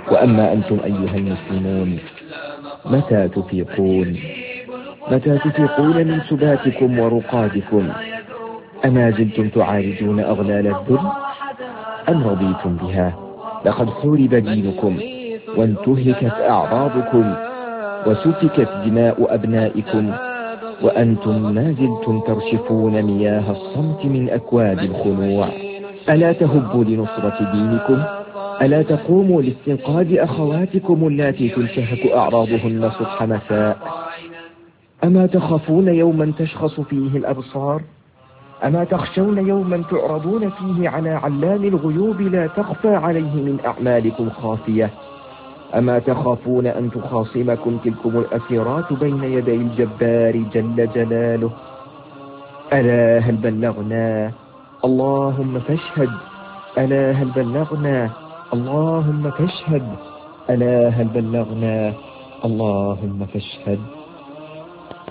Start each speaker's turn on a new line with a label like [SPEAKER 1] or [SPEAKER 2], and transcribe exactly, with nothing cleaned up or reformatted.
[SPEAKER 1] وأما أنتم أيها المسلمون متى تفيقون؟ متى تفيقون من سباتكم ورقادكم؟ أما زلتم تعالجون أغلال الذل أم رضيتم بها؟ لقد حورب دينكم وانتهكت أعراضكم وسفكت دماء أبنائكم، وأنتم ما زلتم ترشفون مياه الصمت من أكواب الخنوع. ألا تهبوا لنصرة دينكم؟ ألا تقوموا لاستنقاذ أخواتكم اللاتي تنتهك أعراضهن صبح مساء؟ أما تخافون يوما تشخص فيه الأبصار؟ أما تخشون يوما تعرضون فيه على علام الغيوب لا تخفى عليه من أعمالكم خافية؟ أما تخافون أن تخاصمكم تلكم الأسيرات بين يدي الجبار جل جلاله؟ ألا هل بلغنا؟ اللهم فاشهد. ألا هل بلغنا؟ اللهم فاشهد. ألا هل بلغنا؟ اللهم فاشهد.